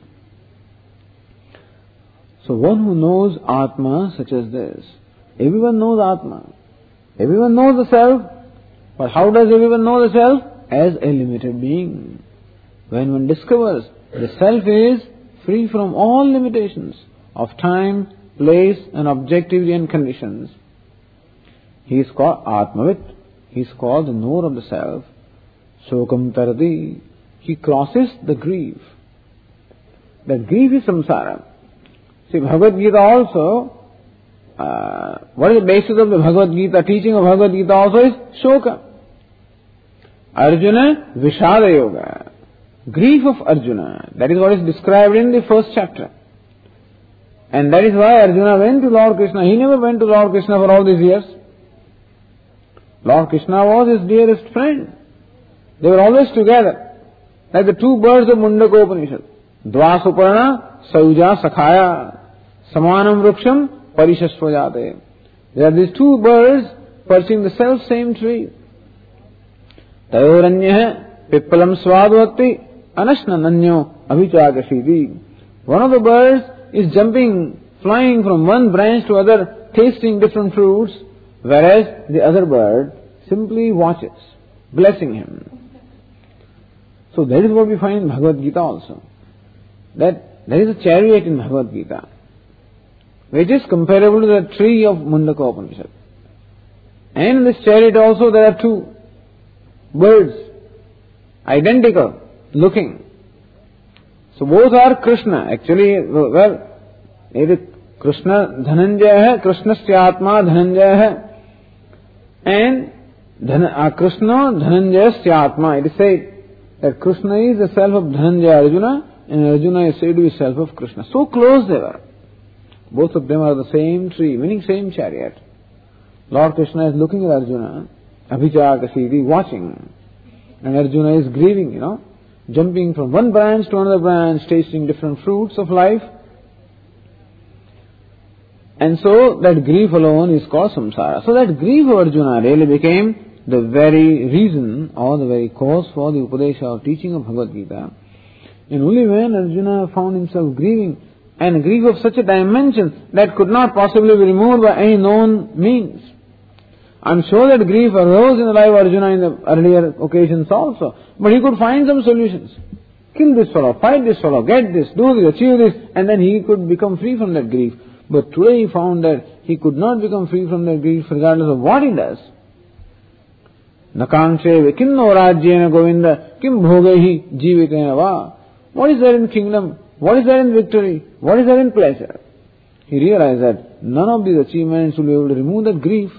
So one who knows Atma such as this, everyone knows Atma, everyone knows the self, but how does everyone know the self? As a limited being. When one discovers the self is free from all limitations of time, place and objectivity and conditions, he is called Atmavit. He is called the knower of the self. Shokam tarati. He crosses the grief. That grief is samsara. See, Bhagavad Gita also, uh, what is the basis of the Bhagavad Gita? Teaching of Bhagavad Gita also is Shoka. Arjuna Vishada Yoga. Grief of Arjuna. That is what is described in the first chapter. And that is why Arjuna went to Lord Krishna. He never went to Lord Krishna for all these years. Lord Krishna was his dearest friend. They were always together. Like the two birds of Mundaka Upanishad. Dva Suparna, Sauja Sakhaya, Samanam Vruksham, Parishashvajate. There are these two birds perching the self same tree. Tayoranya Pippalam Swadvati, Anashna Nanyo Abhichagashiti. One of the birds is jumping, flying from one branch to other, tasting different fruits, whereas the other bird simply watches, blessing him. So that is what we find in Bhagavad Gita also. That there is a chariot in Bhagavad Gita, which is comparable to the tree of Mundaka Upanishad. And in this chariot also there are two birds, identical looking. So both are Krishna. Actually, well, it is Krishna Dhananjaya hai, Krishna Syatma Dhananjaya hai. And Dhan, uh, Krishna Dhananjaya Syatma. It is said that Krishna is the self of Dhananjaya Arjuna, and Arjuna is said to be self of Krishna. So close they were. Both of them are the same tree, meaning same chariot. Lord Krishna is looking at Arjuna, Abhichakasiti, watching. And Arjuna is grieving, you know, jumping from one branch to another branch, tasting different fruits of life. And so that grief alone is called samsara. So that grief of Arjuna really became the very reason or the very cause for the Upadesha or teaching of Bhagavad Gita. And only when Arjuna found himself grieving, and grief of such a dimension that could not possibly be removed by any known means. I'm sure that grief arose in the life of Arjuna in the earlier occasions also, but he could find some solutions. Kill this fellow, fight this fellow, get this, do this, achieve this, and then he could become free from that grief. But today he found that he could not become free from that grief regardless of what he does. Nakangshe vikinno rajyena govinda kim bhogehi jivitena va. What is there in kingdom? What is there in victory? What is there in pleasure? He realized that none of these achievements will be able to remove that grief.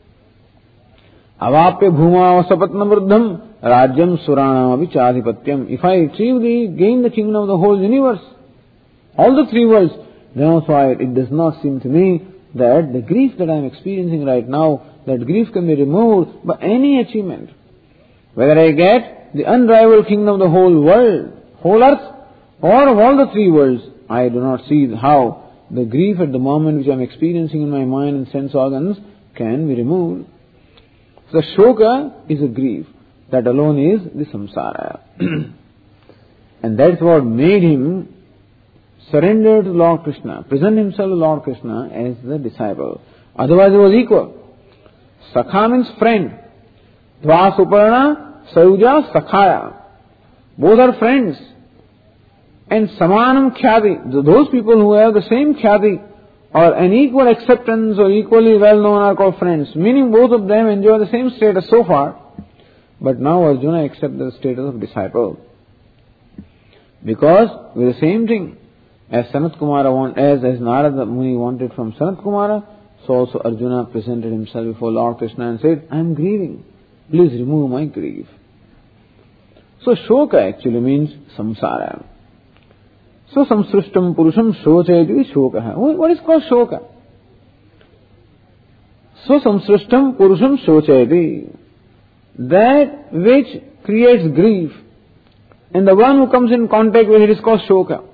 Avapya bhuma sapatna vruddham rajyam surana vichadhipatyam. If I achieve the, gain the kingdom of the whole universe, all the three worlds, then also I, it does not seem to me that the grief that I am experiencing right now, that grief can be removed by any achievement. Whether I get the unrivaled kingdom of the whole world, whole earth, or of all the three worlds, I do not see how the grief at the moment which I am experiencing in my mind and sense organs can be removed. So the shoka is a grief. That alone is the samsara. And that's what made him surrender to Lord Krishna, present himself to Lord Krishna as the disciple. Otherwise he was equal. Sakha means friend. Dva Suparna, Sauja, Sakhaya. Both are friends. And Samanam Khyati, those people who have the same Khyati or an equal acceptance or equally well known are called friends. Meaning both of them enjoy the same status so far. But now Arjuna accepts the status of disciple. Because with the same thing, as Sanat Kumara want, as, as Narada Muni wanted from Sanat Kumara, so also Arjuna presented himself before Lord Krishna and said, I am grieving. Please remove my grief. So Shoka actually means samsara. So samsrishtam purusham shochayati shoka. What is called shoka? So samsrishtam purusham shochayati. That which creates grief. And the one who comes in contact with it is called shoka.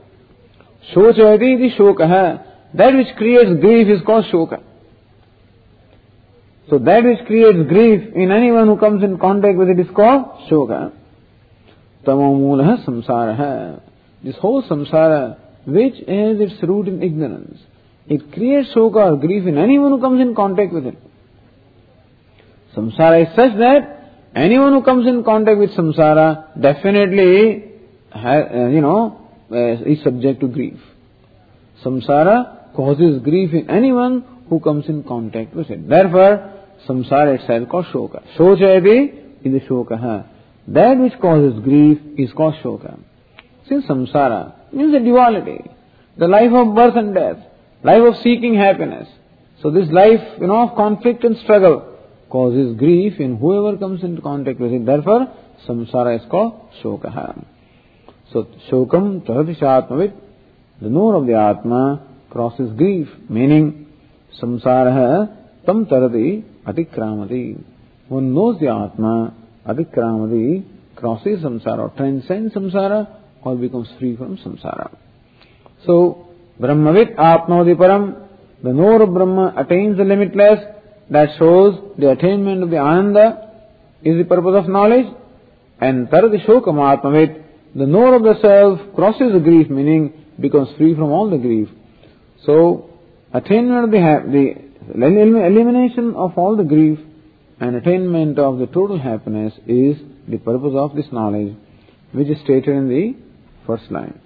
Shochayati iti shoka. That which creates grief is called shoka. So that which creates grief in anyone who comes in contact with it is called shoka. Tamamulaha samsaraha. This whole samsara, which has its root in ignorance, it creates shoka or grief in anyone who comes in contact with it. Samsara is such that anyone who comes in contact with samsara definitely, ha, uh, you know, uh, is subject to grief. Samsara causes grief in anyone who comes in contact with it. Therefore, samsara itself called shoka. Shochayati is the shokaha. That which causes grief is called shoka. Since samsara means the duality, the life of birth and death, life of seeking happiness. So this life, you know, of conflict and struggle causes grief in whoever comes into contact with it. Therefore, samsara is called shokaha. So, shokam tarati atmavit, the knower of the Atma crosses grief, meaning samsaraha tam tarati atikramati. One knows the Atma, atikramati, crosses samsara, or transcends samsara, or becomes free from samsara. So, brahmavit atmavati param, the knower of Brahma attains the limitless. That shows the attainment of the Ananda is the purpose of knowledge. And tarati shokam atmavit, the knower of the self crosses the grief, meaning becomes free from all the grief. So, attainment of the, the elimination of all the grief and attainment of the total happiness is the purpose of this knowledge, which is stated in the first line.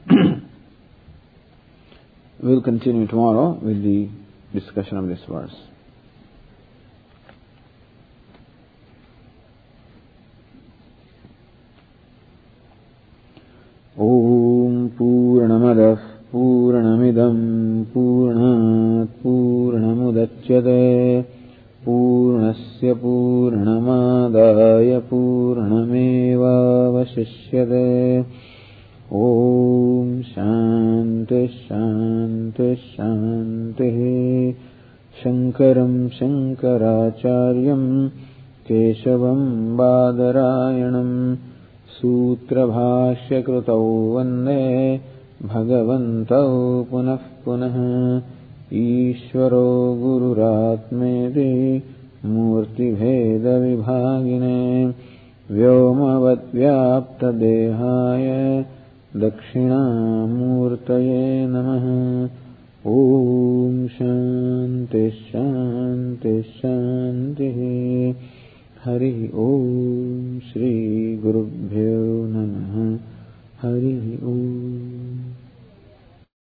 We will continue tomorrow with the discussion of this verse. Om Purnamadah Purnamidam Purnat Purnamudachyate Purnasya Purnamadaya Purnameva Vasishyate. Om Shanti Shanti Shanti. Shankaram Shankaracharyam Keshavam Badarayanam Sutra Bhashya Krutau Vande Bhagavantau Punah Punah. Ishvaro Gururatmeti Murti Bheda Vibhagine Vyomavad Vyapta Dehaya Dakshina Murtaye Namaha. Om Shanti Shanti.